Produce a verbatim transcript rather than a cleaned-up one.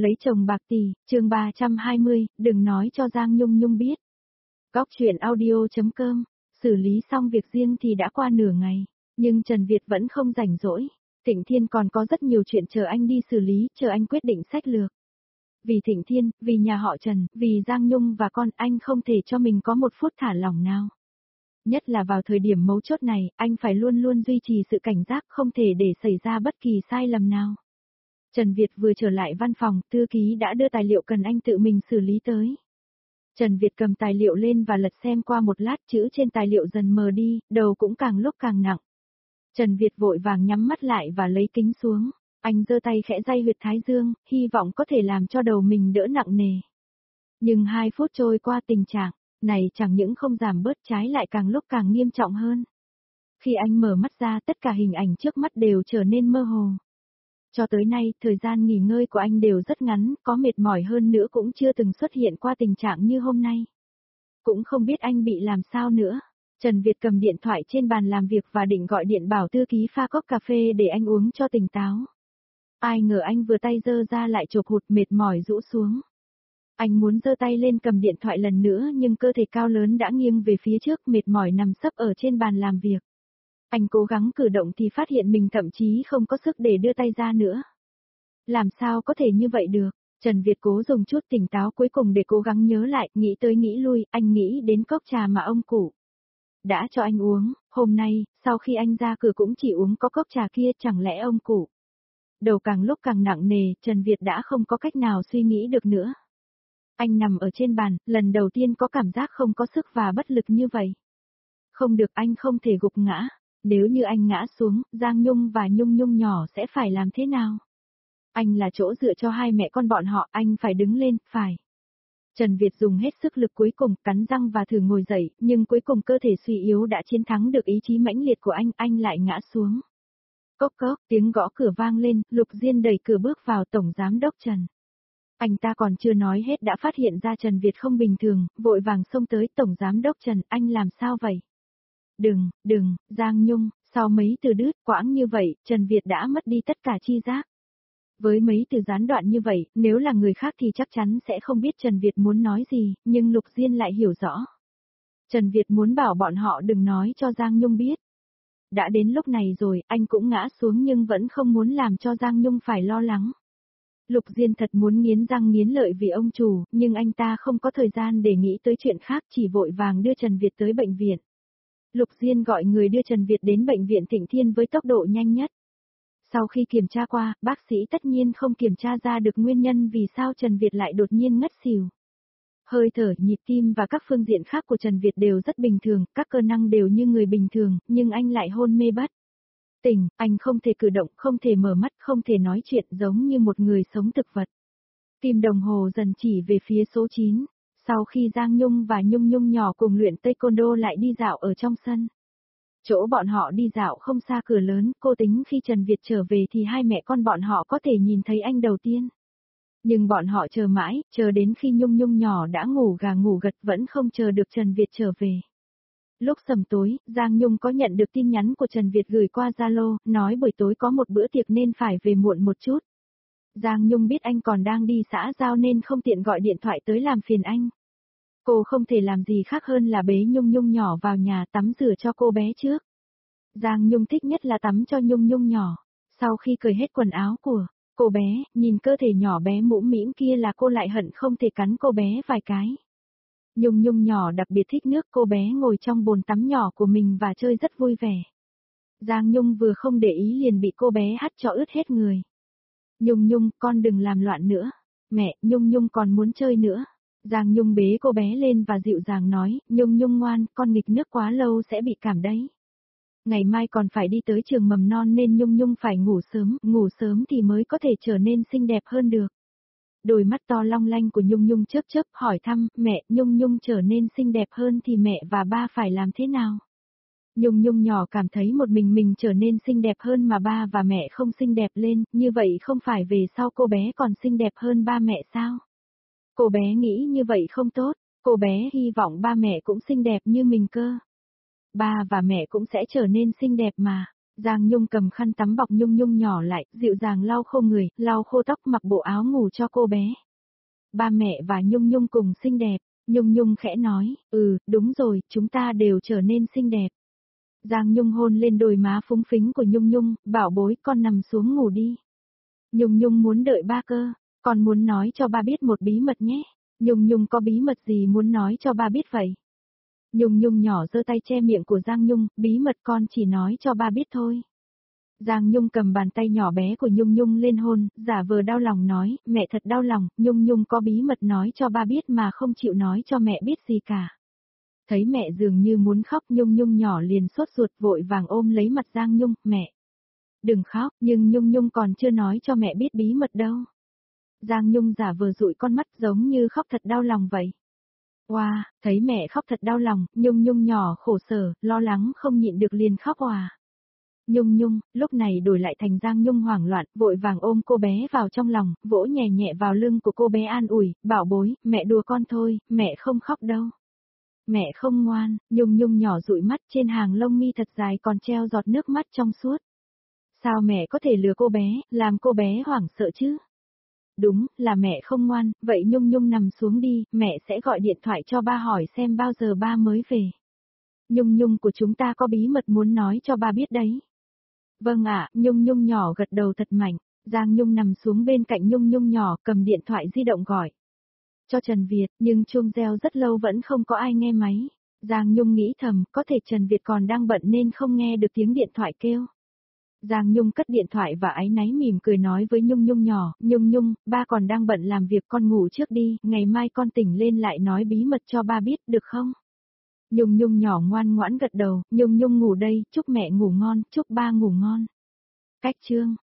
Lấy chồng bạc tỷ, chương ba trăm hai mươi, đừng nói cho Giang Nhung Nhung biết. Góc chuyện audio.com, xử lý xong việc riêng thì đã qua nửa ngày, nhưng Trần Việt vẫn không rảnh rỗi. Thịnh Thiên còn có rất nhiều chuyện chờ anh đi xử lý, chờ anh quyết định sách lược. Vì Thịnh Thiên, vì nhà họ Trần, vì Giang Nhung và con, anh không thể cho mình có một phút thả lỏng nào. Nhất là vào thời điểm mấu chốt này, anh phải luôn luôn duy trì sự cảnh giác, không thể để xảy ra bất kỳ sai lầm nào. Trần Việt vừa trở lại văn phòng, thư ký đã đưa tài liệu cần anh tự mình xử lý tới. Trần Việt cầm tài liệu lên và lật xem qua một lát, chữ trên tài liệu dần mờ đi, đầu cũng càng lúc càng nặng. Trần Việt vội vàng nhắm mắt lại và lấy kính xuống. Anh giơ tay khẽ day huyệt thái dương, hy vọng có thể làm cho đầu mình đỡ nặng nề. Nhưng hai phút trôi qua, tình trạng này chẳng những không giảm bớt, trái lại càng lúc càng nghiêm trọng hơn. Khi anh mở mắt ra, tất cả hình ảnh trước mắt đều trở nên mơ hồ. Cho tới nay, thời gian nghỉ ngơi của anh đều rất ngắn, có mệt mỏi hơn nữa cũng chưa từng xuất hiện qua tình trạng như hôm nay. Cũng không biết anh bị làm sao nữa. Trần Việt cầm điện thoại trên bàn làm việc và định gọi điện bảo thư ký pha cốc cà phê để anh uống cho tỉnh táo. Ai ngờ anh vừa tay giơ ra lại chộp hụt, mệt mỏi rũ xuống. Anh muốn giơ tay lên cầm điện thoại lần nữa nhưng cơ thể cao lớn đã nghiêng về phía trước, mệt mỏi nằm sấp ở trên bàn làm việc. Anh cố gắng cử động thì phát hiện mình thậm chí không có sức để đưa tay ra nữa. Làm sao có thể như vậy được? Trần Việt cố dùng chút tỉnh táo cuối cùng để cố gắng nhớ lại, nghĩ tới nghĩ lui, anh nghĩ đến cốc trà mà ông cụ đã cho anh uống, hôm nay, sau khi anh ra cửa cũng chỉ uống có cốc trà kia, chẳng lẽ ông cụ. Đầu càng lúc càng nặng nề, Trần Việt đã không có cách nào suy nghĩ được nữa. Anh nằm ở trên bàn, lần đầu tiên có cảm giác không có sức và bất lực như vậy. Không được, anh không thể gục ngã. Nếu như anh ngã xuống, Giang Nhung và Nhung Nhung nhỏ sẽ phải làm thế nào? Anh là chỗ dựa cho hai mẹ con bọn họ, anh phải đứng lên, phải. Trần Việt dùng hết sức lực cuối cùng, cắn răng và thử ngồi dậy, nhưng cuối cùng cơ thể suy yếu đã chiến thắng được ý chí mãnh liệt của anh, anh lại ngã xuống. Cốc cốc, tiếng gõ cửa vang lên, Lục Diên đẩy cửa bước vào. Tổng giám đốc Trần. Anh ta còn chưa nói hết đã phát hiện ra Trần Việt không bình thường, vội vàng xông tới. Tổng giám đốc Trần, anh làm sao vậy? Đừng, đừng, Giang Nhung, sau mấy từ đứt quãng như vậy, Trần Việt đã mất đi tất cả chi giác. Với mấy từ gián đoạn như vậy, nếu là người khác thì chắc chắn sẽ không biết Trần Việt muốn nói gì, nhưng Lục Diên lại hiểu rõ. Trần Việt muốn bảo bọn họ đừng nói cho Giang Nhung biết. Đã đến lúc này rồi, anh cũng ngã xuống nhưng vẫn không muốn làm cho Giang Nhung phải lo lắng. Lục Diên thật muốn nghiến răng nghiến lợi vì ông chủ, nhưng anh ta không có thời gian để nghĩ tới chuyện khác, chỉ vội vàng đưa Trần Việt tới bệnh viện. Lục Diên gọi người đưa Trần Việt đến bệnh viện Thịnh Thiên với tốc độ nhanh nhất. Sau khi kiểm tra qua, bác sĩ tất nhiên không kiểm tra ra được nguyên nhân vì sao Trần Việt lại đột nhiên ngất xỉu. Hơi thở, nhịp tim và các phương diện khác của Trần Việt đều rất bình thường, các cơ năng đều như người bình thường, nhưng anh lại hôn mê bất tỉnh, anh không thể cử động, không thể mở mắt, không thể nói chuyện, giống như một người sống thực vật. Kim đồng hồ dần chỉ về phía số chín. Sau khi Giang Nhung và Nhung Nhung nhỏ cùng luyện taekwondo lại đi dạo ở trong sân. Chỗ bọn họ đi dạo không xa cửa lớn, cô tính khi Trần Việt trở về thì hai mẹ con bọn họ có thể nhìn thấy anh đầu tiên. Nhưng bọn họ chờ mãi, chờ đến khi Nhung Nhung nhỏ đã ngủ gà ngủ gật vẫn không chờ được Trần Việt trở về. Lúc sầm tối, Giang Nhung có nhận được tin nhắn của Trần Việt gửi qua Zalo, nói buổi tối có một bữa tiệc nên phải về muộn một chút. Giang Nhung biết anh còn đang đi xã giao nên không tiện gọi điện thoại tới làm phiền anh. Cô không thể làm gì khác hơn là bế Nhung Nhung nhỏ vào nhà tắm rửa cho cô bé trước. Giang Nhung thích nhất là tắm cho Nhung Nhung nhỏ. Sau khi cởi hết quần áo của cô bé, nhìn cơ thể nhỏ bé mũm mĩm kia là cô lại hận không thể cắn cô bé vài cái. Nhung Nhung nhỏ đặc biệt thích nước, cô bé ngồi trong bồn tắm nhỏ của mình và chơi rất vui vẻ. Giang Nhung vừa không để ý liền bị cô bé hắt cho ướt hết người. Nhung Nhung, con đừng làm loạn nữa. Mẹ, Nhung Nhung còn muốn chơi nữa. Giang Nhung bế cô bé lên và dịu dàng nói, Nhung Nhung ngoan, con nghịch nước quá lâu sẽ bị cảm đấy. Ngày mai còn phải đi tới trường mầm non nên Nhung Nhung phải ngủ sớm, ngủ sớm thì mới có thể trở nên xinh đẹp hơn được. Đôi mắt to long lanh của Nhung Nhung chớp chớp hỏi thăm, mẹ, Nhung Nhung trở nên xinh đẹp hơn thì mẹ và ba phải làm thế nào? Nhung Nhung nhỏ cảm thấy một mình mình trở nên xinh đẹp hơn mà ba và mẹ không xinh đẹp lên, như vậy không phải về sau cô bé còn xinh đẹp hơn ba mẹ sao? Cô bé nghĩ như vậy không tốt, cô bé hy vọng ba mẹ cũng xinh đẹp như mình cơ. Ba và mẹ cũng sẽ trở nên xinh đẹp mà. Giang Nhung cầm khăn tắm bọc Nhung Nhung nhỏ lại, dịu dàng lau khô người, lau khô tóc, mặc bộ áo ngủ cho cô bé. Ba mẹ và Nhung Nhung cùng xinh đẹp. Nhung Nhung khẽ nói, ừ, đúng rồi, chúng ta đều trở nên xinh đẹp. Giang Nhung hôn lên đôi má phúng phính của Nhung Nhung, bảo bối con nằm xuống ngủ đi. Nhung Nhung muốn đợi ba cơ, con muốn nói cho ba biết một bí mật nhé. Nhung Nhung có bí mật gì muốn nói cho ba biết vậy? Nhung Nhung nhỏ giơ tay che miệng của Giang Nhung, bí mật con chỉ nói cho ba biết thôi. Giang Nhung cầm bàn tay nhỏ bé của Nhung Nhung lên hôn, giả vờ đau lòng nói, mẹ thật đau lòng, Nhung Nhung có bí mật nói cho ba biết mà không chịu nói cho mẹ biết gì cả. Thấy mẹ dường như muốn khóc, Nhung Nhung nhỏ liền sốt ruột vội vàng ôm lấy mặt Giang Nhung, mẹ. Đừng khóc, nhưng Nhung Nhung còn chưa nói cho mẹ biết bí mật đâu. Giang Nhung giả vờ dụi con mắt giống như khóc thật đau lòng vậy. Wow, thấy mẹ khóc thật đau lòng, Nhung Nhung nhỏ khổ sở, lo lắng không nhịn được liền khóc hòa. Nhung Nhung, lúc này đổi lại thành Giang Nhung hoảng loạn, vội vàng ôm cô bé vào trong lòng, vỗ nhẹ nhẹ vào lưng của cô bé an ủi, bảo bối, mẹ đùa con thôi, mẹ không khóc đâu. Mẹ không ngoan, Nhung Nhung nhỏ dụi mắt, trên hàng lông mi thật dài còn treo giọt nước mắt trong suốt. Sao mẹ có thể lừa cô bé, làm cô bé hoảng sợ chứ? Đúng, là mẹ không ngoan, vậy Nhung Nhung nằm xuống đi, mẹ sẽ gọi điện thoại cho ba hỏi xem bao giờ ba mới về. Nhung Nhung của chúng ta có bí mật muốn nói cho ba biết đấy. Vâng ạ, Nhung Nhung nhỏ gật đầu thật mạnh, Giang Nhung nằm xuống bên cạnh Nhung Nhung nhỏ cầm điện thoại di động gọi. Cho Trần Việt, nhưng chuông reo rất lâu vẫn không có ai nghe máy. Giang Nhung nghĩ thầm, có thể Trần Việt còn đang bận nên không nghe được tiếng điện thoại kêu. Giang Nhung cất điện thoại và áy náy mỉm cười nói với Nhung Nhung nhỏ, Nhung Nhung, ba còn đang bận làm việc con ngủ trước đi, ngày mai con tỉnh lên lại nói bí mật cho ba biết, được không? Nhung Nhung nhỏ ngoan ngoãn gật đầu, Nhung Nhung ngủ đây, chúc mẹ ngủ ngon, chúc ba ngủ ngon. Cách chương